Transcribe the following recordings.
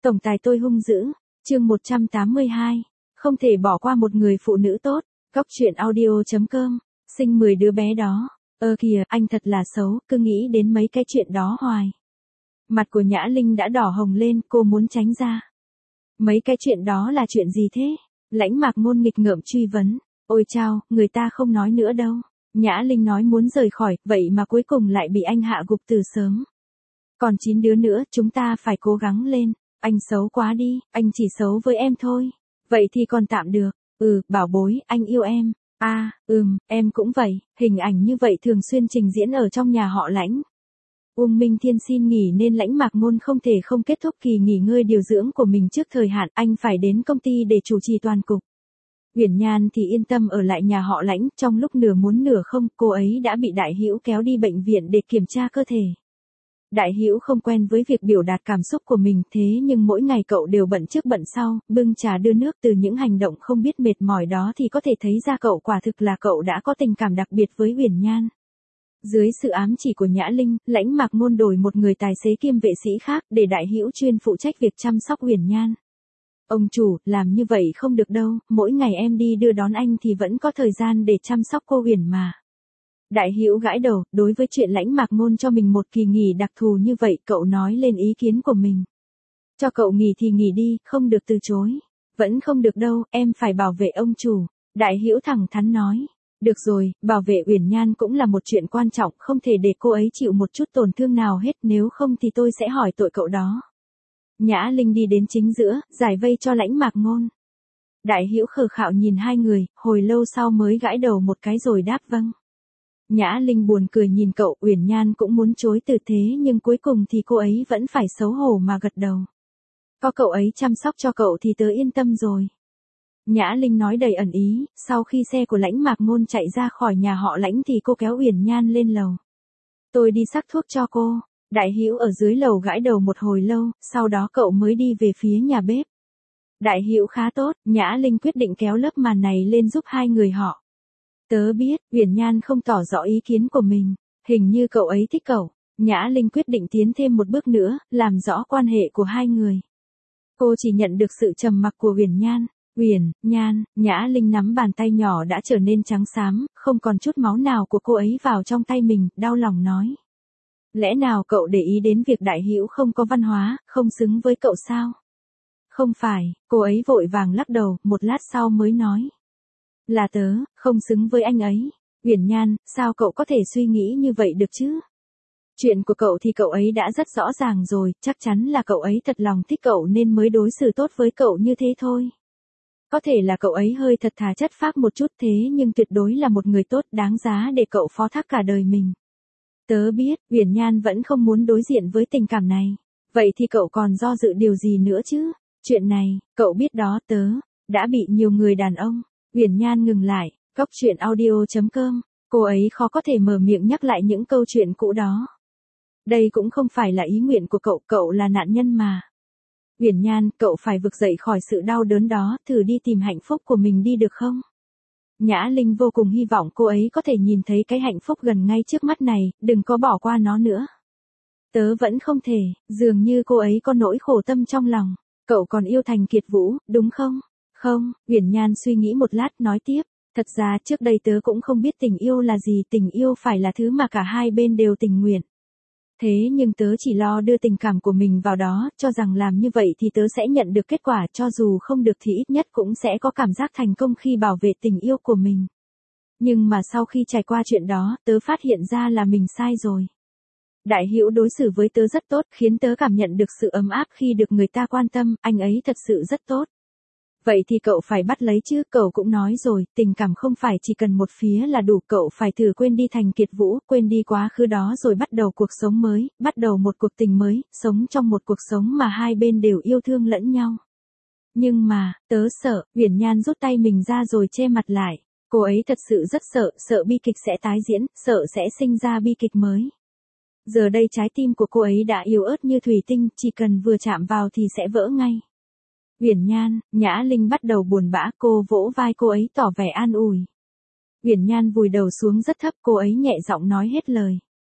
Tổng tài tôi hung dữ, chương 182, không thể bỏ qua một người phụ nữ tốt, góc truyện audio.com, sinh 10 đứa bé đó, kìa, anh thật là xấu, cứ nghĩ đến mấy cái chuyện đó hoài. Mặt của Nhã Linh đã đỏ hồng lên, cô muốn tránh ra. Mấy cái chuyện đó là chuyện gì thế? Lãnh Mạc Ngôn nghịch ngợm truy vấn, ôi chao, người ta không nói nữa đâu. Nhã Linh nói muốn rời khỏi, vậy mà cuối cùng lại bị anh hạ gục từ sớm. Còn 9 đứa nữa, chúng ta phải cố gắng lên. Anh xấu quá đi, anh chỉ xấu với em thôi. Vậy thì còn tạm được. Bảo bối, anh yêu em. Em cũng vậy. Hình ảnh như vậy thường xuyên trình diễn ở trong nhà họ Lãnh. Uông Minh Thiên xin nghỉ nên Lãnh Mạc Ngôn không thể không kết thúc kỳ nghỉ ngơi điều dưỡng của mình trước thời hạn. Anh phải đến công ty để chủ trì toàn cục. Uyển Nhan thì yên tâm ở lại nhà họ Lãnh. Trong lúc nửa muốn nửa không, cô ấy đã bị Đại Hữu kéo đi bệnh viện để kiểm tra cơ thể. Đại Hữu không quen với việc biểu đạt cảm xúc của mình, thế nhưng mỗi ngày cậu đều bận trước bận sau, bưng trà đưa nước. Từ những hành động không biết mệt mỏi đó thì có thể thấy ra cậu quả thực là cậu đã có tình cảm đặc biệt với Uyển Nhan. Dưới sự ám chỉ của Nhã Linh, Lãnh Mạc Ngôn đổi một người tài xế kiêm vệ sĩ khác để Đại Hữu chuyên phụ trách việc chăm sóc Uyển Nhan. Ông chủ, làm như vậy không được đâu, mỗi ngày em đi đưa đón anh thì vẫn có thời gian để chăm sóc cô Uyển mà. Đại Hữu gãi đầu, đối với chuyện Lãnh Mạc Ngôn cho mình một kỳ nghỉ đặc thù như vậy, cậu nói lên ý kiến của mình. Cho cậu nghỉ thì nghỉ đi, không được từ chối. Vẫn không được đâu, em phải bảo vệ ông chủ. Đại Hữu thẳng thắn nói. Được rồi, bảo vệ Uyển Nhan cũng là một chuyện quan trọng, không thể để cô ấy chịu một chút tổn thương nào hết, nếu không thì tôi sẽ hỏi tội cậu đó. Nhã Linh đi đến chính giữa, giải vây cho Lãnh Mạc Ngôn. Đại Hữu khờ khạo nhìn hai người, hồi lâu sau mới gãi đầu một cái rồi đáp vâng. Nhã Linh buồn cười nhìn cậu, Uyển Nhan cũng muốn chối từ thế nhưng cuối cùng thì cô ấy vẫn phải xấu hổ mà gật đầu. Có cậu ấy chăm sóc cho cậu thì tớ yên tâm rồi. Nhã Linh nói đầy ẩn ý, sau khi xe của Lãnh Mạc Ngôn chạy ra khỏi nhà họ Lãnh thì cô kéo Uyển Nhan lên lầu. Tôi đi sắc thuốc cho cô. Đại Hữu ở dưới lầu gãi đầu một hồi lâu, sau đó cậu mới đi về phía nhà bếp. Đại Hữu khá tốt, Nhã Linh quyết định kéo lớp màn này lên giúp hai người họ. Tớ biết, Uyển Nhan không tỏ rõ ý kiến của mình, hình như cậu ấy thích cậu. Nhã Linh quyết định tiến thêm một bước nữa, làm rõ quan hệ của hai người. Cô chỉ nhận được sự trầm mặc của Uyển Nhan. Uyển Nhan, Nhã Linh nắm bàn tay nhỏ đã trở nên trắng xám, không còn chút máu nào của cô ấy vào trong tay mình, đau lòng nói. Lẽ nào cậu để ý đến việc Đại Hữu không có văn hóa, không xứng với cậu sao? Không phải, cô ấy vội vàng lắc đầu, một lát sau mới nói. Là tớ, không xứng với anh ấy. Uyển Nhan, sao cậu có thể suy nghĩ như vậy được chứ? Chuyện của cậu thì cậu ấy đã rất rõ ràng rồi, chắc chắn là cậu ấy thật lòng thích cậu nên mới đối xử tốt với cậu như thế thôi. Có thể là cậu ấy hơi thật thà chất phác một chút thế nhưng tuyệt đối là một người tốt đáng giá để cậu phó thác cả đời mình. Tớ biết, Uyển Nhan vẫn không muốn đối diện với tình cảm này. Vậy thì cậu còn do dự điều gì nữa chứ? Chuyện này, cậu biết đó, tớ đã bị nhiều người đàn ông. Uyển Nhan ngừng lại, góc truyện audio.com, cô ấy khó có thể mở miệng nhắc lại những câu chuyện cũ đó. Đây cũng không phải là ý nguyện của cậu, cậu là nạn nhân mà. Uyển Nhan, cậu phải vực dậy khỏi sự đau đớn đó, thử đi tìm hạnh phúc của mình đi được không? Nhã Linh vô cùng hy vọng cô ấy có thể nhìn thấy cái hạnh phúc gần ngay trước mắt này, đừng có bỏ qua nó nữa. Tớ vẫn không thể, dường như cô ấy có nỗi khổ tâm trong lòng. Cậu còn yêu Thành Kiệt Vũ, đúng không? Không, Uyển Nhan suy nghĩ một lát nói tiếp. Thật ra trước đây tớ cũng không biết tình yêu là gì, tình yêu phải là thứ mà cả hai bên đều tình nguyện. Thế nhưng tớ chỉ lo đưa tình cảm của mình vào đó, cho rằng làm như vậy thì tớ sẽ nhận được kết quả, cho dù không được thì ít nhất cũng sẽ có cảm giác thành công khi bảo vệ tình yêu của mình. Nhưng mà sau khi trải qua chuyện đó, tớ phát hiện ra là mình sai rồi. Đại Hữu đối xử với tớ rất tốt, khiến tớ cảm nhận được sự ấm áp khi được người ta quan tâm, anh ấy thật sự rất tốt. Vậy thì cậu phải bắt lấy chứ, cậu cũng nói rồi, tình cảm không phải chỉ cần một phía là đủ, cậu phải thử quên đi Thành Kiệt Vũ, quên đi quá khứ đó rồi bắt đầu cuộc sống mới, bắt đầu một cuộc tình mới, sống trong một cuộc sống mà hai bên đều yêu thương lẫn nhau. Nhưng mà, tớ sợ, Uyển Nhan rút tay mình ra rồi che mặt lại, cô ấy thật sự rất sợ, sợ bi kịch sẽ tái diễn, sợ sẽ sinh ra bi kịch mới. Giờ đây trái tim của cô ấy đã yếu ớt như thủy tinh, chỉ cần vừa chạm vào thì sẽ vỡ ngay. Uyển Nhan, Nhã Linh bắt đầu buồn bã, cô vỗ vai cô ấy tỏ vẻ an ủi. Uyển Nhan vùi đầu xuống rất thấp, cô ấy nhẹ giọng nói hết lời.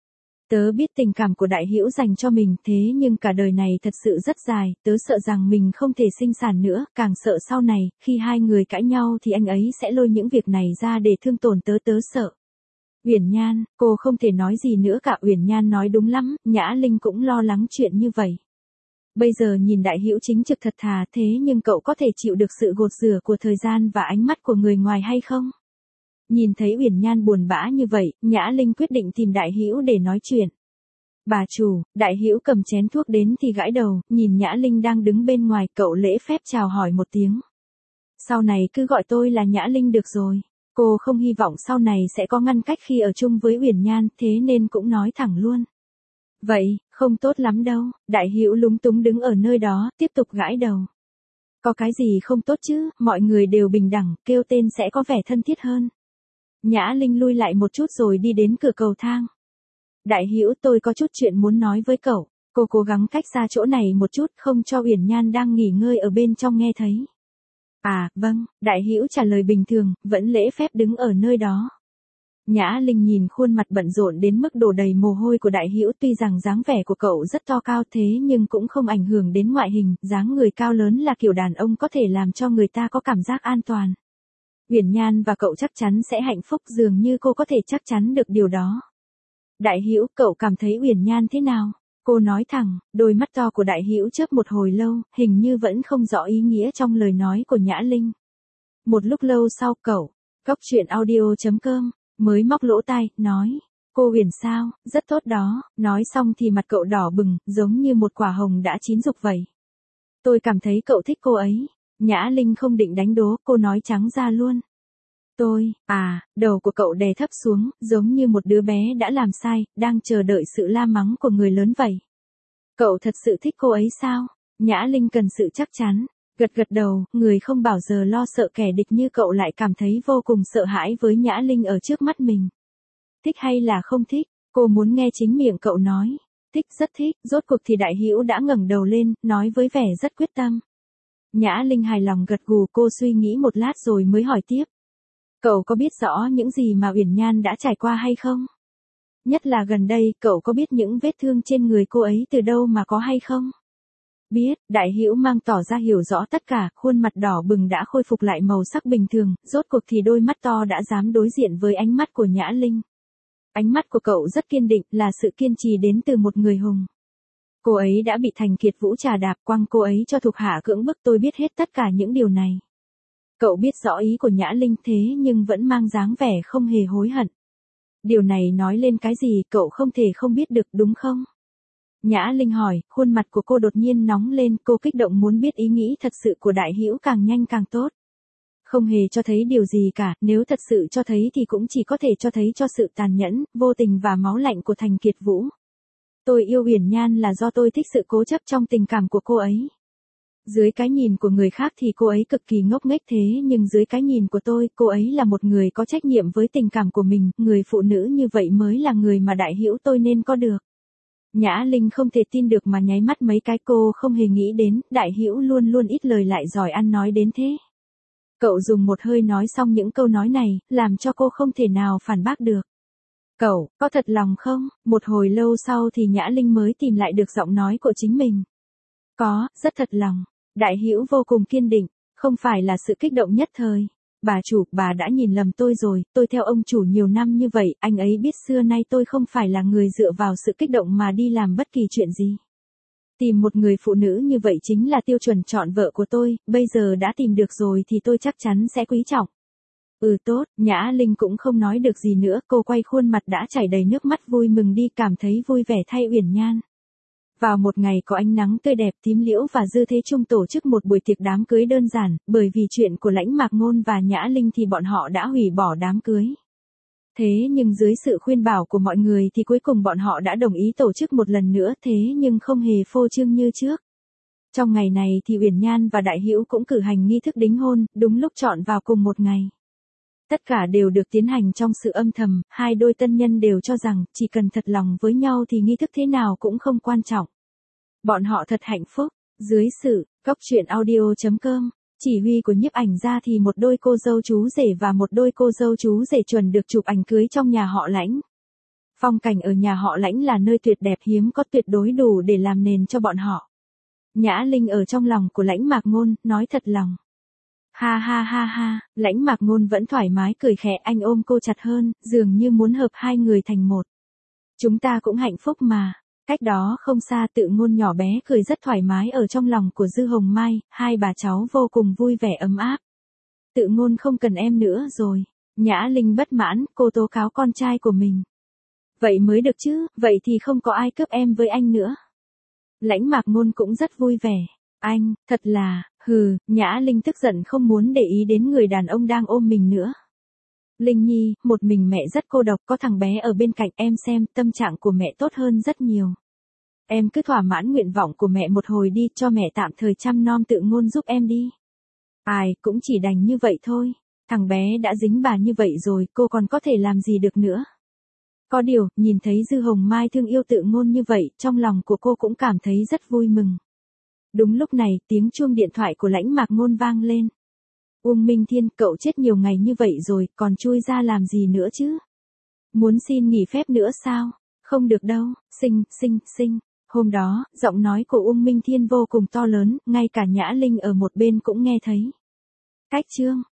Tớ biết tình cảm của Đại Hữu dành cho mình, thế nhưng cả đời này thật sự rất dài, tớ sợ rằng mình không thể sinh sản nữa, càng sợ sau này, khi hai người cãi nhau thì anh ấy sẽ lôi những việc này ra để thương tổn tớ, tớ sợ. Uyển Nhan, cô không thể nói gì nữa cả. Uyển Nhan nói đúng lắm, Nhã Linh cũng lo lắng chuyện như vậy. Bây giờ nhìn Đại Hữu chính trực thật thà, thế nhưng cậu có thể chịu được sự gột rửa của thời gian và ánh mắt của người ngoài hay không? Nhìn thấy Uyển Nhan buồn bã như vậy, Nhã Linh quyết định tìm Đại Hữu để nói chuyện. Bà chủ, Đại Hữu cầm chén thuốc đến thì gãi đầu, nhìn Nhã Linh đang đứng bên ngoài, cậu lễ phép chào hỏi một tiếng. Sau này cứ gọi tôi là Nhã Linh được rồi. Cô không hy vọng sau này sẽ có ngăn cách khi ở chung với Uyển Nhan, thế nên cũng nói thẳng luôn. Vậy, không tốt lắm đâu. Đại Hữu lúng túng đứng ở nơi đó, tiếp tục gãi đầu. Có cái gì không tốt chứ, mọi người đều bình đẳng, kêu tên sẽ có vẻ thân thiết hơn. Nhã Linh lui lại một chút rồi đi đến cửa cầu thang. Đại Hữu, tôi có chút chuyện muốn nói với cậu. Cô cố gắng cách xa chỗ này một chút, không cho Uyển Nhan đang nghỉ ngơi ở bên trong nghe thấy. À, vâng, Đại Hữu trả lời bình thường, vẫn lễ phép đứng ở nơi đó. Nhã Linh nhìn khuôn mặt bận rộn đến mức đổ đầy mồ hôi của Đại Hữu, tuy rằng dáng vẻ của cậu rất to cao thế nhưng cũng không ảnh hưởng đến ngoại hình, dáng người cao lớn là kiểu đàn ông có thể làm cho người ta có cảm giác an toàn. Uyển Nhan và cậu chắc chắn sẽ hạnh phúc, dường như cô có thể chắc chắn được điều đó. Đại Hữu, cậu cảm thấy Uyển Nhan thế nào? Cô nói thẳng, đôi mắt to của Đại Hữu chớp một hồi lâu, hình như vẫn không rõ ý nghĩa trong lời nói của Nhã Linh. Một lúc lâu sau cậu, goctruyện.audio.com, mới móc lỗ tai, nói, cô Uyển sao, rất tốt đó, nói xong thì mặt cậu đỏ bừng, giống như một quả hồng đã chín rục vậy. Tôi cảm thấy cậu thích cô ấy. Nhã Linh không định đánh đố, cô nói trắng ra luôn. Đầu của cậu đè thấp xuống, giống như một đứa bé đã làm sai, đang chờ đợi sự la mắng của người lớn vậy. Cậu thật sự thích cô ấy sao? Nhã Linh cần sự chắc chắn. Gật gật đầu, người không bao giờ lo sợ kẻ địch như cậu lại cảm thấy vô cùng sợ hãi với Nhã Linh ở trước mắt mình. Thích hay là không thích? Cô muốn nghe chính miệng cậu nói. Thích, rất thích, rốt cuộc thì Đại Hữu đã ngẩng đầu lên, nói với vẻ rất quyết tâm. Nhã Linh hài lòng gật gù, cô suy nghĩ một lát rồi mới hỏi tiếp. Cậu có biết rõ những gì mà Uyển Nhan đã trải qua hay không? Nhất là gần đây, cậu có biết những vết thương trên người cô ấy từ đâu mà có hay không? Biết, Đại Hữu mang tỏ ra hiểu rõ tất cả, khuôn mặt đỏ bừng đã khôi phục lại màu sắc bình thường, rốt cuộc thì đôi mắt to đã dám đối diện với ánh mắt của Nhã Linh. Ánh mắt của cậu rất kiên định, là sự kiên trì đến từ một người hùng. Cô ấy đã bị Thành Kiệt Vũ trà đạp, quăng cô ấy cho thuộc hạ cưỡng bức, tôi biết hết tất cả những điều này. Cậu biết rõ ý của Nhã Linh thế nhưng vẫn mang dáng vẻ không hề hối hận. Điều này nói lên cái gì cậu không thể không biết được đúng không? Nhã Linh hỏi, khuôn mặt của cô đột nhiên nóng lên, cô kích động muốn biết ý nghĩ thật sự của Đại Hữu, càng nhanh càng tốt. Không hề cho thấy điều gì cả, nếu thật sự cho thấy thì cũng chỉ có thể cho thấy cho sự tàn nhẫn, vô tình và máu lạnh của Thành Kiệt Vũ. Tôi yêu Uyển Nhan là do tôi thích sự cố chấp trong tình cảm của cô ấy. Dưới cái nhìn của người khác thì cô ấy cực kỳ ngốc nghếch thế nhưng dưới cái nhìn của tôi, cô ấy là một người có trách nhiệm với tình cảm của mình, người phụ nữ như vậy mới là người mà Đại Hữu tôi nên có được. Nhã Linh không thể tin được mà nháy mắt mấy cái, cô không hề nghĩ đến, Đại Hữu luôn luôn ít lời lại giỏi ăn nói đến thế. Cậu dùng một hơi nói xong những câu nói này, làm cho cô không thể nào phản bác được. Cậu, có thật lòng không? Một hồi lâu sau thì Nhã Linh mới tìm lại được giọng nói của chính mình. Có, rất thật lòng. Đại Hữu vô cùng kiên định, không phải là sự kích động nhất thời. Bà chủ, bà đã nhìn lầm tôi rồi, tôi theo ông chủ nhiều năm như vậy, anh ấy biết xưa nay tôi không phải là người dựa vào sự kích động mà đi làm bất kỳ chuyện gì. Tìm một người phụ nữ như vậy chính là tiêu chuẩn chọn vợ của tôi, bây giờ đã tìm được rồi thì tôi chắc chắn sẽ quý trọng. Tốt, Nhã Linh cũng không nói được gì nữa, cô quay khuôn mặt đã chảy đầy nước mắt vui mừng đi, cảm thấy vui vẻ thay Uyển Nhan. Vào một ngày có ánh nắng tươi đẹp, Tím Liễu và Dư Thế Trung tổ chức một buổi tiệc đám cưới đơn giản, bởi vì chuyện của Lãnh Mạc Ngôn và Nhã Linh thì bọn họ đã hủy bỏ đám cưới. Thế nhưng dưới sự khuyên bảo của mọi người thì cuối cùng bọn họ đã đồng ý tổ chức một lần nữa, thế nhưng không hề phô trương như trước. Trong ngày này thì Uyển Nhan và Đại Hữu cũng cử hành nghi thức đính hôn, đúng lúc chọn vào cùng một ngày. Tất cả đều được tiến hành trong sự âm thầm, hai đôi tân nhân đều cho rằng chỉ cần thật lòng với nhau thì nghi thức thế nào cũng không quan trọng. Bọn họ thật hạnh phúc. Dưới sự goctruyện.audio.com chỉ huy của nhiếp ảnh gia thì một đôi cô dâu chú rể và một đôi cô dâu chú rể chuẩn được chụp ảnh cưới trong nhà họ Lãnh. Phong cảnh ở nhà họ Lãnh là nơi tuyệt đẹp hiếm có, tuyệt đối đủ để làm nền cho bọn họ. Nhã Linh ở trong lòng của Lãnh Mạc Ngôn, nói thật lòng. Ha ha ha ha, Lãnh Mạc Ngôn vẫn thoải mái cười khẽ, anh ôm cô chặt hơn, dường như muốn hợp hai người thành một. Chúng ta cũng hạnh phúc mà. Cách đó không xa Tự Ngôn nhỏ bé cười rất thoải mái ở trong lòng của Dư Hồng Mai, hai bà cháu vô cùng vui vẻ ấm áp. Tự Ngôn không cần em nữa rồi. Nhã Linh bất mãn, cô tố cáo con trai của mình. Vậy mới được chứ, vậy thì không có ai cướp em với anh nữa. Lãnh Mạc Ngôn cũng rất vui vẻ. Anh, thật là, Nhã Linh tức giận không muốn để ý đến người đàn ông đang ôm mình nữa. Linh Nhi, một mình mẹ rất cô độc, có thằng bé ở bên cạnh em xem, tâm trạng của mẹ tốt hơn rất nhiều. Em cứ thỏa mãn nguyện vọng của mẹ một hồi đi, cho mẹ tạm thời chăm nom Tự Ngôn giúp em đi. Ai, cũng chỉ đành như vậy thôi. Thằng bé đã dính bà như vậy rồi, cô còn có thể làm gì được nữa. Có điều, nhìn thấy Dư Hồng Mai thương yêu Tự Ngôn như vậy, trong lòng của cô cũng cảm thấy rất vui mừng. Đúng lúc này, tiếng chuông điện thoại của Lãnh Mạc Ngôn vang lên. Uông Minh Thiên, cậu chết nhiều ngày như vậy rồi, còn chui ra làm gì nữa chứ? Muốn xin nghỉ phép nữa sao? Không được đâu, sinh. Hôm đó, giọng nói của Uông Minh Thiên vô cùng to lớn, ngay cả Nhã Linh ở một bên cũng nghe thấy. Cách chương